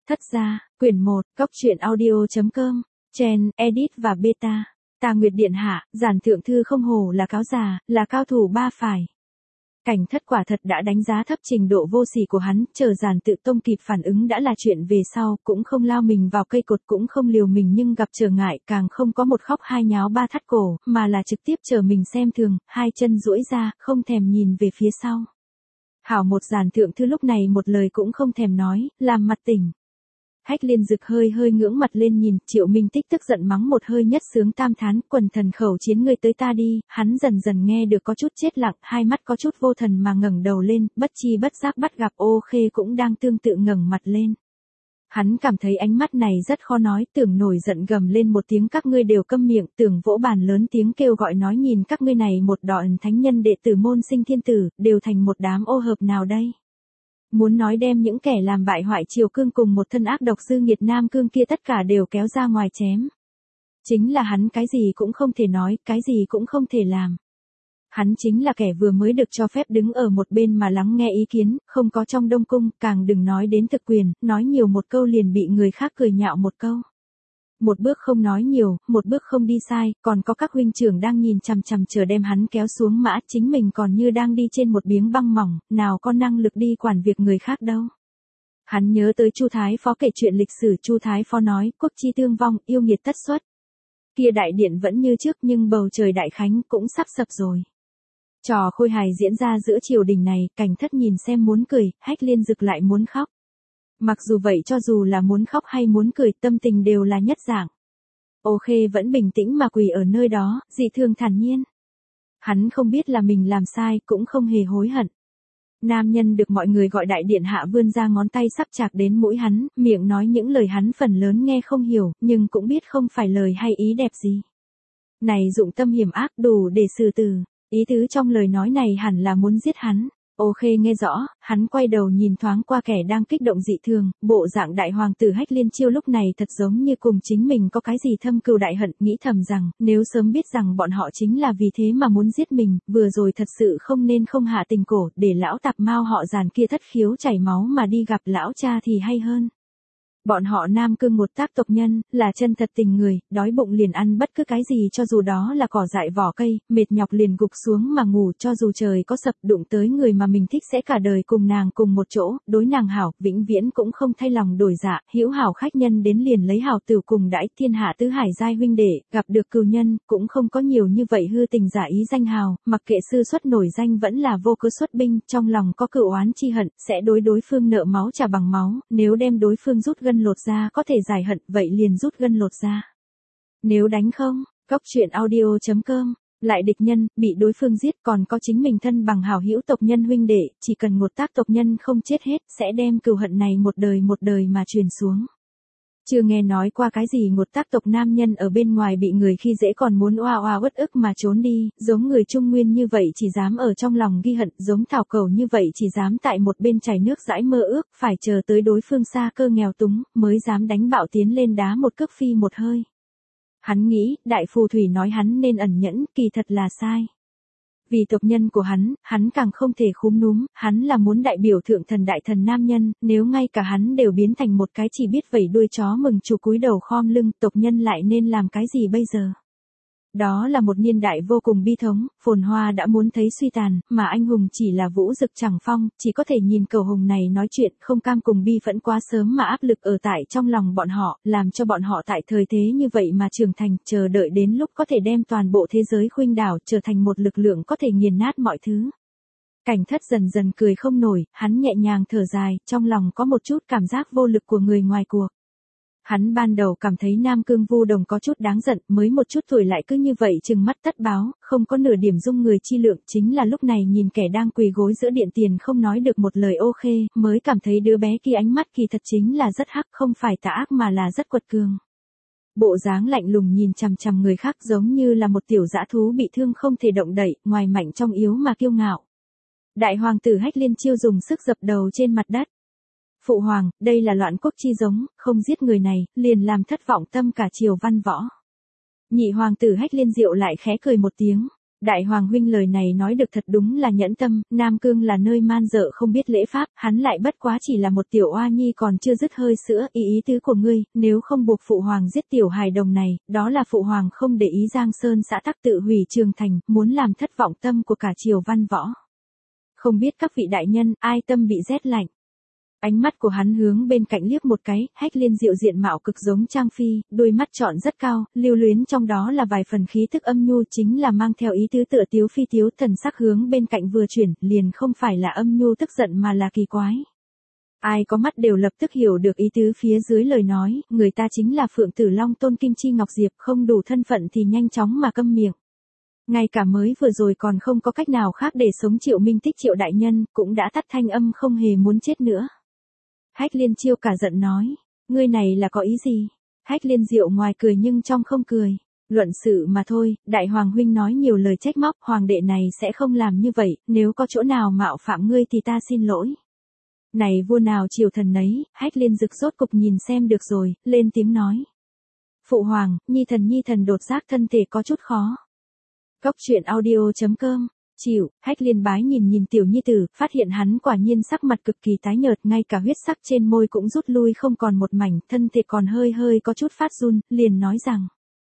Thất gia, quyển 1, Cóc truyện audio.com, Chen, Edit và Beta. Tà Nguyệt điện hạ, giản thượng thư không hổ là cáo già, là cao thủ ba phải. Cảnh Thất quả thật đã đánh giá thấp trình độ vô sỉ của hắn, chờ giản tự tông kịp phản ứng đã là chuyện về sau, cũng không lao mình vào cây cột, cũng không liều mình nhưng gặp trở ngại, càng không có một khóc hai nháo ba thắt cổ, mà là trực tiếp chờ mình xem thường, hai chân duỗi ra, không thèm nhìn về phía sau. Hảo một giản thượng thư lúc này một lời cũng không thèm nói, làm mặt tỉnh. Hách Liên Dực hơi ngưỡng mặt lên nhìn, Triệu Minh Tích tức giận mắng một hơi nhất sướng tam thán, quần thần khẩu chiến ngươi tới ta đi, hắn dần dần nghe được có chút chết lặng, hai mắt có chút vô thần mà ngẩng đầu lên, bất chi bất giác bắt gặp Ô Khê cũng đang tương tự ngẩng mặt lên. Hắn cảm thấy ánh mắt này rất khó nói, tưởng nổi giận gầm lên một tiếng các ngươi đều câm miệng, tưởng vỗ bàn lớn tiếng kêu gọi nói nhìn các ngươi này một đòn thánh nhân đệ tử môn sinh thiên tử, đều thành một đám ô hợp nào đây. Muốn nói đem những kẻ làm bại hoại triều cương cùng một thân ác độc dư nghiệt Nam Cương kia tất cả đều kéo ra ngoài chém. Chính là hắn cái gì cũng không thể nói, cái gì cũng không thể làm. Hắn chính là kẻ vừa mới được cho phép đứng ở một bên mà lắng nghe ý kiến, không có trong Đông Cung, càng đừng nói đến thực quyền, nói nhiều một câu liền bị người khác cười nhạo một câu. Một bước không nói nhiều, một bước không đi sai, còn có các huynh trưởng đang nhìn chằm chằm chờ đem hắn kéo xuống mã, chính mình còn như đang đi trên một miếng băng mỏng, nào có năng lực đi quản việc người khác đâu. Hắn nhớ tới Chu Thái Phó kể chuyện lịch sử, Chu Thái Phó nói, quốc chi tương vong, yêu nghiệt tất xuất. Kia đại điện vẫn như trước nhưng bầu trời đại khánh cũng sắp sập rồi. Trò khôi hài diễn ra giữa triều đình này, Cảnh Thất nhìn xem muốn cười, Hách Liên Dực lại muốn khóc. Mặc dù vậy cho dù là muốn khóc hay muốn cười tâm tình đều là nhất dạng. Ô Khê vẫn bình tĩnh mà quỳ ở nơi đó, dị thường thản nhiên. Hắn không biết là mình làm sai cũng không hề hối hận. Nam nhân được mọi người gọi đại điện hạ vươn ra ngón tay sắp chạc đến mũi hắn, miệng nói những lời hắn phần lớn nghe không hiểu, nhưng cũng biết không phải lời hay ý đẹp gì. Này dụng tâm hiểm ác đủ để xử tử, ý tứ trong lời nói này hẳn là muốn giết hắn. Ô Khê nghe rõ, hắn quay đầu nhìn thoáng qua kẻ đang kích động dị thường, bộ dạng đại hoàng tử Hách Liên Chiêu lúc này thật giống như cùng chính mình có cái gì thâm cừu đại hận, nghĩ thầm rằng, nếu sớm biết rằng bọn họ chính là vì thế mà muốn giết mình, vừa rồi thật sự không nên không hạ tình cổ, để lão tạp mao họ Giàn kia thất khiếu chảy máu mà đi gặp lão cha thì hay hơn. Bọn họ Nam Cương một tác tộc nhân, là chân thật tình người, đói bụng liền ăn bất cứ cái gì cho dù đó là cỏ dại vỏ cây, mệt nhọc liền gục xuống mà ngủ cho dù trời có sập đụng tới người mà mình thích sẽ cả đời cùng nàng cùng một chỗ, đối nàng hảo, vĩnh viễn cũng không thay lòng đổi dạ, hữu hảo khách nhân đến liền lấy hảo tửu cùng đãi thiên hạ tứ hải giai huynh đệ, gặp được cừu nhân, cũng không có nhiều như vậy hư tình giả ý danh hào, mặc kệ sư xuất nổi danh vẫn là vô cớ xuất binh, trong lòng có cừu oán chi hận, sẽ đối phương nợ máu trả bằng máu, nếu đem đối phương rút gân lột ra có thể giải hận, vậy liền rút gân lột ra. Nếu đánh không, Cóc truyện audio.com, lại địch nhân, bị đối phương giết còn có chính mình thân bằng hảo hữu tộc nhân huynh đệ, chỉ cần một tác tộc nhân không chết hết, sẽ đem cừu hận này một đời mà truyền xuống. Chưa nghe nói qua cái gì một tác tộc nam nhân ở bên ngoài bị người khi dễ còn muốn oa uất ức mà trốn đi, giống người Trung Nguyên như vậy chỉ dám ở trong lòng ghi hận, giống thảo cầu như vậy chỉ dám tại một bên chảy nước dãi mơ ước, phải chờ tới đối phương xa cơ nghèo túng, mới dám đánh bạo tiến lên đá một cước phi một hơi. Hắn nghĩ, đại phù thủy nói hắn nên ẩn nhẫn, kỳ thật là sai. Vì tộc nhân của hắn càng không thể khúm núm, hắn là muốn đại biểu thượng thần đại thần nam nhân, nếu ngay cả hắn đều biến thành một cái chỉ biết vẩy đuôi chó mừng chủ cúi đầu khom lưng, tộc nhân lại nên làm cái gì bây giờ? Đó là một niên đại vô cùng bi thống, phồn hoa đã muốn thấy suy tàn, mà anh hùng chỉ là vũ dực chẳng phong, chỉ có thể nhìn cầu hùng này nói chuyện, không cam cùng bi phẫn quá sớm mà áp lực ở tại trong lòng bọn họ, làm cho bọn họ tại thời thế như vậy mà trưởng thành, chờ đợi đến lúc có thể đem toàn bộ thế giới khuynh đảo, trở thành một lực lượng có thể nghiền nát mọi thứ. Cảnh Thất dần dần cười không nổi, hắn nhẹ nhàng thở dài, trong lòng có một chút cảm giác vô lực của người ngoài cuộc. Hắn ban đầu cảm thấy Nam Cương Vu Đồng có chút đáng giận, mới một chút tuổi lại cứ như vậy trừng mắt tất báo, không có nửa điểm dung người chi lượng, chính là lúc này nhìn kẻ đang quỳ gối giữa điện tiền không nói được một lời Ô Khê, mới cảm thấy đứa bé kia ánh mắt kỳ thật chính là rất hắc, không phải tà ác mà là rất quật cường. Bộ dáng lạnh lùng nhìn chằm chằm người khác giống như là một tiểu dã thú bị thương không thể động đậy, ngoài mạnh trong yếu mà kiêu ngạo. Đại hoàng tử Hách Liên Chiêu dùng sức dập đầu trên mặt đất. Phụ hoàng, đây là loạn quốc chi giống, không giết người này, liền làm thất vọng tâm cả triều văn võ. Nhị hoàng tử Hách Liên Diệu lại khẽ cười một tiếng, Đại hoàng huynh lời này nói được thật đúng là nhẫn tâm, Nam Cương là nơi man dợ không biết lễ pháp, hắn lại bất quá chỉ là một tiểu oa nhi còn chưa dứt hơi sữa, ý tứ của ngươi, nếu không buộc phụ hoàng giết tiểu hài đồng này, đó là phụ hoàng không để ý Giang Sơn xã tắc tự hủy Trường Thành, muốn làm thất vọng tâm của cả triều văn võ. Không biết các vị đại nhân, ai tâm bị rét lạnh. Ánh mắt của hắn hướng bên cạnh liếc một cái, Hách Liên Diệu diện mạo cực giống Trang Phi, đôi mắt trọn rất cao, lưu luyến trong đó là vài phần khí tức âm nhu, chính là mang theo ý tứ tựa tiếu phi tiếu, thần sắc hướng bên cạnh vừa chuyển, liền không phải là âm nhu tức giận mà là kỳ quái. Ai có mắt đều lập tức hiểu được ý tứ phía dưới lời nói, người ta chính là Phượng Tử Long Tôn Kim Chi Ngọc Diệp, không đủ thân phận thì nhanh chóng mà câm miệng. Ngay cả mới vừa rồi còn không có cách nào khác để sống Triệu Minh Tích Triệu đại nhân, cũng đã tắt thanh âm không hề muốn chết nữa. Hách Liên Chiêu cả giận nói, ngươi này là có ý gì? Hách Liên Diệu ngoài cười nhưng trong không cười. Luận sự mà thôi, đại hoàng huynh nói nhiều lời trách móc, hoàng đệ này sẽ không làm như vậy, nếu có chỗ nào mạo phạm ngươi thì ta xin lỗi. Này vua nào triều thần nấy, Hách Liên Dực rốt cục nhìn xem được rồi, lên tiếng nói. Phụ hoàng, nhi thần đột giác thân thể có chút khó. Góc truyện audio.com. Chịu, Hách Liên Bái nhìn tiểu nhi tử, phát hiện hắn quả nhiên sắc mặt cực kỳ tái nhợt, ngay cả huyết sắc trên môi cũng rút lui không còn một mảnh, thân thể còn hơi có chút phát run, liền nói rằng.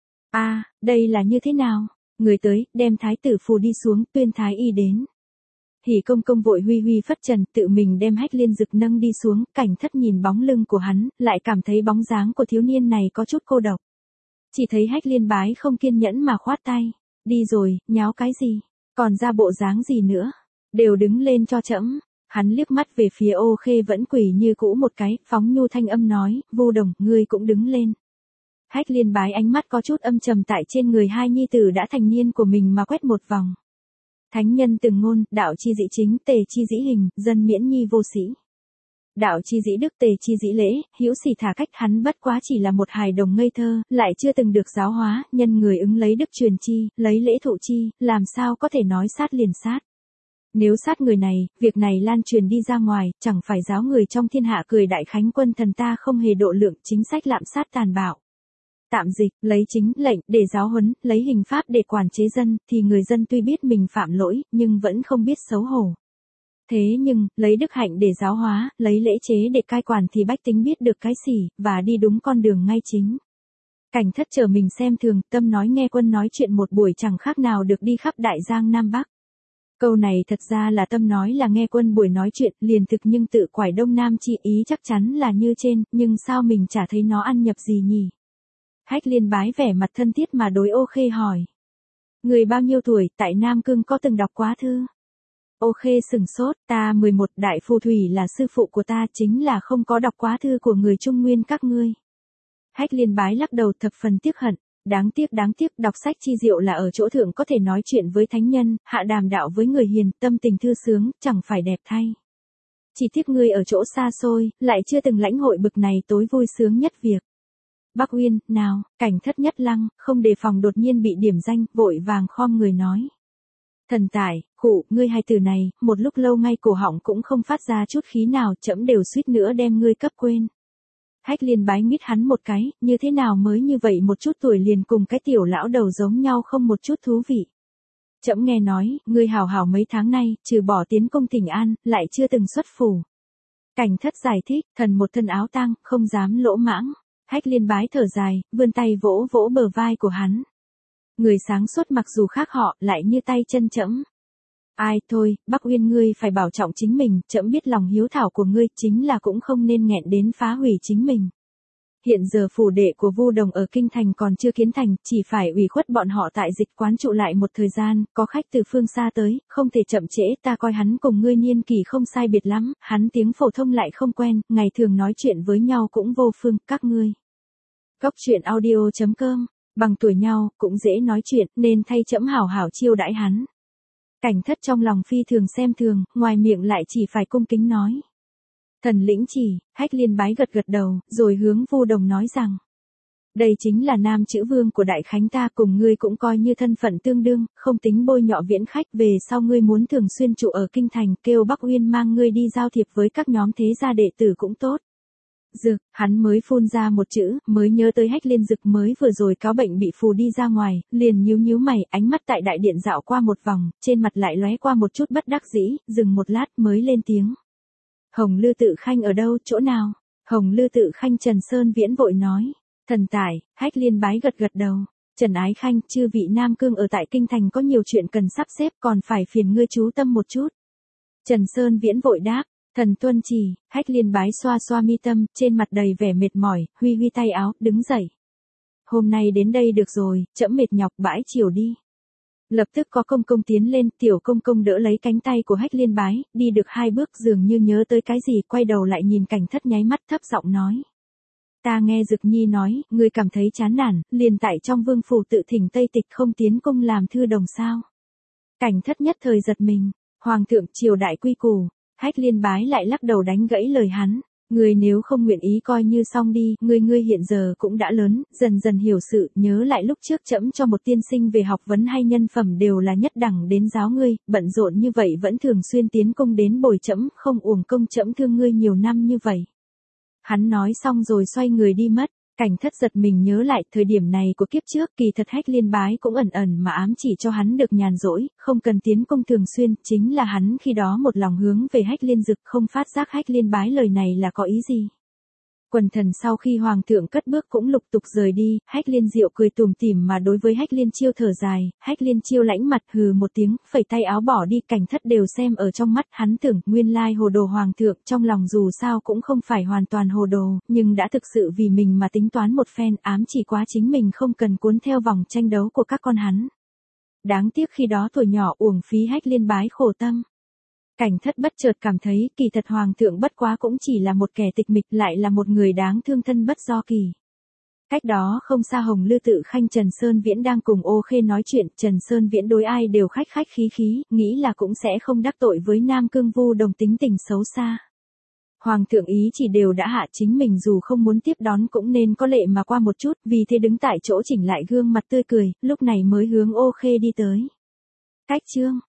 Đây là như thế nào? Người tới, đem thái tử phù đi xuống, tuyên thái y đến. Hỉ công công vội huy phất trần, tự mình đem Hách Liên Dực nâng đi xuống, Cảnh Thất nhìn bóng lưng của hắn, lại cảm thấy bóng dáng của thiếu niên này có chút cô độc. Chỉ thấy Hách Liên Bái không kiên nhẫn mà khoát tay. Đi rồi, nháo cái gì? Còn ra bộ dáng gì nữa? Đều đứng lên cho trẫm. Hắn liếc mắt về phía Ô Khê vẫn quỳ như cũ một cái, phóng nhu thanh âm nói, Vu Đồng, ngươi cũng đứng lên. Hách Liên Bái ánh mắt có chút âm trầm tại trên người hai nhi tử đã thành niên của mình mà quét một vòng. Thánh nhân từng ngôn, đạo chi dĩ chính, tề chi dĩ hình, dân miễn nhi vô sĩ. Đạo chi dĩ đức, tề chi dĩ lễ, hữu sỉ thả cách, hắn bất quá chỉ là một hài đồng ngây thơ, lại chưa từng được giáo hóa, nhân người ứng lấy đức truyền chi, lấy lễ thụ chi, làm sao có thể nói sát liền sát. Nếu sát người này, việc này lan truyền đi ra ngoài, chẳng phải giáo người trong thiên hạ cười đại khánh quân thần ta không hề độ lượng, chính sách lạm sát tàn bạo. Tạm dịch, lấy chính lệnh để giáo huấn, lấy hình pháp để quản chế dân, thì người dân tuy biết mình phạm lỗi, nhưng vẫn không biết xấu hổ. Thế nhưng, lấy đức hạnh để giáo hóa, lấy lễ chế để cai quản thì bách tính biết được cái xỉ, và đi đúng con đường ngay chính. Cảnh Thất chờ mình xem thường, tâm nói nghe quân nói chuyện một buổi chẳng khác nào được đi khắp Đại Giang Nam Bắc. Câu này thật ra là tâm nói là nghe quân buổi nói chuyện, liền thực nhưng tự quải Đông Nam chi ý chắc chắn là như trên, nhưng sao mình chả thấy nó ăn nhập gì nhỉ? Hách Liên Bái vẻ mặt thân thiết mà đối Ô Khê hỏi. Người bao nhiêu tuổi, tại Nam Cương có từng đọc quá thư? Ô Khê sừng sốt, ta 11, đại phù thủy là sư phụ của ta, chính là không có đọc quá thư của người Trung Nguyên các ngươi. Hách Liên Bái lắc đầu thập phần tiếc hận, đáng tiếc, đọc sách chi diệu là ở chỗ thượng có thể nói chuyện với thánh nhân, hạ đàm đạo với người hiền, tâm tình thư sướng, chẳng phải đẹp thay. Chỉ tiếc ngươi ở chỗ xa xôi, lại chưa từng lãnh hội bực này tối vui sướng nhất việc. Bắc Uyên, nào, Cảnh Thất nhất lăng, không đề phòng đột nhiên bị điểm danh, vội vàng khom người nói. Thần tài, ngươi hai từ này, một lúc lâu ngay cổ họng cũng không phát ra chút khí nào, trẫm đều suýt nữa đem ngươi cấp quên. Hách Liên Bái nghít hắn một cái, như thế nào mới như vậy một chút tuổi liền cùng cái tiểu lão đầu giống nhau không một chút thú vị. Trẫm nghe nói, ngươi hảo mấy tháng nay, trừ bỏ tiến công Thỉnh An, lại chưa từng xuất phủ. Cảnh Thất giải thích, thần một thân áo tang, không dám lỗ mãng. Hách Liên Bái thở dài, vươn tay vỗ bờ vai của hắn. Người sáng suốt mặc dù khác họ, lại như tay chân trẫm. Ai thôi, Bắc Uyên ngươi phải bảo trọng chính mình, trẫm biết lòng hiếu thảo của ngươi, chính là cũng không nên nghẹn đến phá hủy chính mình. Hiện giờ phủ đệ của Vu Đồng ở Kinh Thành còn chưa kiến thành, chỉ phải ủy khuất bọn họ tại dịch quán trụ lại một thời gian, có khách từ phương xa tới, không thể chậm trễ, ta coi hắn cùng ngươi niên kỷ không sai biệt lắm, hắn tiếng phổ thông lại không quen, ngày thường nói chuyện với nhau cũng vô phương, các ngươi. Góc truyện audio.com, bằng tuổi nhau, cũng dễ nói chuyện, nên thay trẫm hảo chiêu đãi hắn. Cảnh Thất trong lòng phi thường xem thường, ngoài miệng lại chỉ phải cung kính nói. Thần lĩnh chỉ, Hách Liên Bái gật đầu, rồi hướng Vu Đồng nói rằng. Đây chính là nam chữ vương của Đại Khánh ta, cùng ngươi cũng coi như thân phận tương đương, không tính bôi nhọ viễn khách, về sau ngươi muốn thường xuyên trụ ở Kinh Thành, kêu Bắc Uyên mang ngươi đi giao thiệp với các nhóm thế gia đệ tử cũng tốt. Dực, hắn mới phun ra một chữ, mới nhớ tới Hách Liên Dực mới vừa rồi cáo bệnh bị phù đi ra ngoài, liền nhíu mày, ánh mắt tại đại điện dạo qua một vòng, trên mặt lại lóe qua một chút bất đắc dĩ, dừng một lát mới lên tiếng. Hồng Lư Tự Khanh ở đâu, chỗ nào? Hồng Lư Tự Khanh Trần Sơn Viễn vội nói. Thần Tài, Hách Liên Bái gật gật đầu. Trần Ái Khanh, chư vị Nam Cương ở tại Kinh Thành có nhiều chuyện cần sắp xếp, còn phải phiền ngươi chú tâm một chút. Trần Sơn Viễn vội đáp. Thần tuân chỉ. Hách Liên Bái xoa xoa mi tâm, trên mặt đầy vẻ mệt mỏi, huy huy tay áo, đứng dậy. Hôm nay đến đây được rồi, trẫm mệt nhọc bãi chiều đi. Lập tức có công công tiến lên, tiểu công công đỡ lấy cánh tay của Hách Liên Bái, đi được 2 bước dường như nhớ tới cái gì, quay đầu lại nhìn Cảnh Thất nháy mắt thấp giọng nói. Ta nghe Dực Nhi nói, ngươi cảm thấy chán nản, liền tại trong vương phủ tự thỉnh Tây Tịch không tiến công làm thư đồng sao. Cảnh Thất nhất thời giật mình, hoàng thượng triều đại quy củ. Hách Liên Bái lại lắc đầu đánh gãy lời hắn. Ngươi nếu không nguyện ý coi như xong đi, ngươi hiện giờ cũng đã lớn, dần dần hiểu sự, nhớ lại lúc trước trẫm cho một tiên sinh về học vấn hay nhân phẩm đều là nhất đẳng đến giáo ngươi, bận rộn như vậy vẫn thường xuyên tiến công đến bồi trẫm, không uổng công trẫm thương ngươi nhiều năm như vậy. Hắn nói xong rồi xoay người đi mất. Cảnh Thất giật mình nhớ lại thời điểm này của kiếp trước, kỳ thật Hách Liên Bái cũng ẩn ẩn mà ám chỉ cho hắn được nhàn rỗi, không cần tiến công thường xuyên, chính là hắn khi đó một lòng hướng về Hách Liên Dực, không phát giác Hách Liên Bái lời này là có ý gì. Quần thần sau khi hoàng thượng cất bước cũng lục tục rời đi, Hách Liên Diệu cười tủm tỉm mà đối với Hách Liên Chiêu thở dài, Hách Liên Chiêu lãnh mặt hừ một tiếng, phẩy tay áo bỏ đi. Cảnh Thất đều xem ở trong mắt, hắn tưởng nguyên lai hồ đồ hoàng thượng, trong lòng dù sao cũng không phải hoàn toàn hồ đồ, nhưng đã thực sự vì mình mà tính toán một phen, ám chỉ quá chính mình không cần cuốn theo vòng tranh đấu của các con hắn. Đáng tiếc khi đó tuổi nhỏ uổng phí Hách Liên Bái khổ tâm. Cảnh Thất bất chợt cảm thấy, kỳ thật hoàng thượng bất quá cũng chỉ là một kẻ tịch mịch, lại là một người đáng thương thân bất do kỳ. Cách đó không xa Hồng Lư Tự Khanh Trần Sơn Viễn đang cùng Ô Khê nói chuyện, Trần Sơn Viễn đối ai đều khách khách khí khí, nghĩ là cũng sẽ không đắc tội với Nam Cương Vu Đồng tính tình xấu xa. Hoàng thượng ý chỉ đều đã hạ, chính mình dù không muốn tiếp đón cũng nên có lệ mà qua một chút, vì thế đứng tại chỗ chỉnh lại gương mặt tươi cười, lúc này mới hướng Ô Khê đi tới. Cách chương